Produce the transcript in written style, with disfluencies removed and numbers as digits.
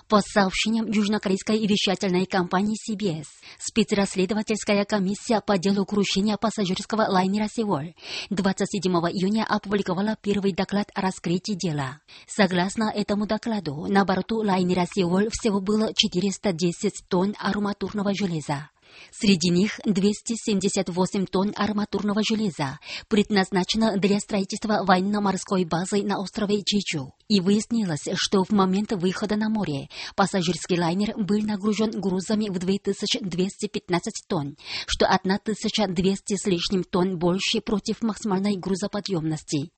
По сообщениям южнокорейской вещательной компании CBS, спецрасследовательская комиссия по делу крушения пассажирского лайнера «Сеул» 27 июня опубликовала первый доклад о раскрытии дела. Согласно этому докладу, на борту лайнера «Сеул» всего было 410 тонн арматурного железа. Среди них 278 тонн арматурного железа предназначено для строительства военно-морской базы на острове Чичу. И выяснилось, что в момент выхода на море пассажирский лайнер был нагружен грузами в 2215 тонн, что 1200 с лишним тонн больше против максимальной грузоподъемности.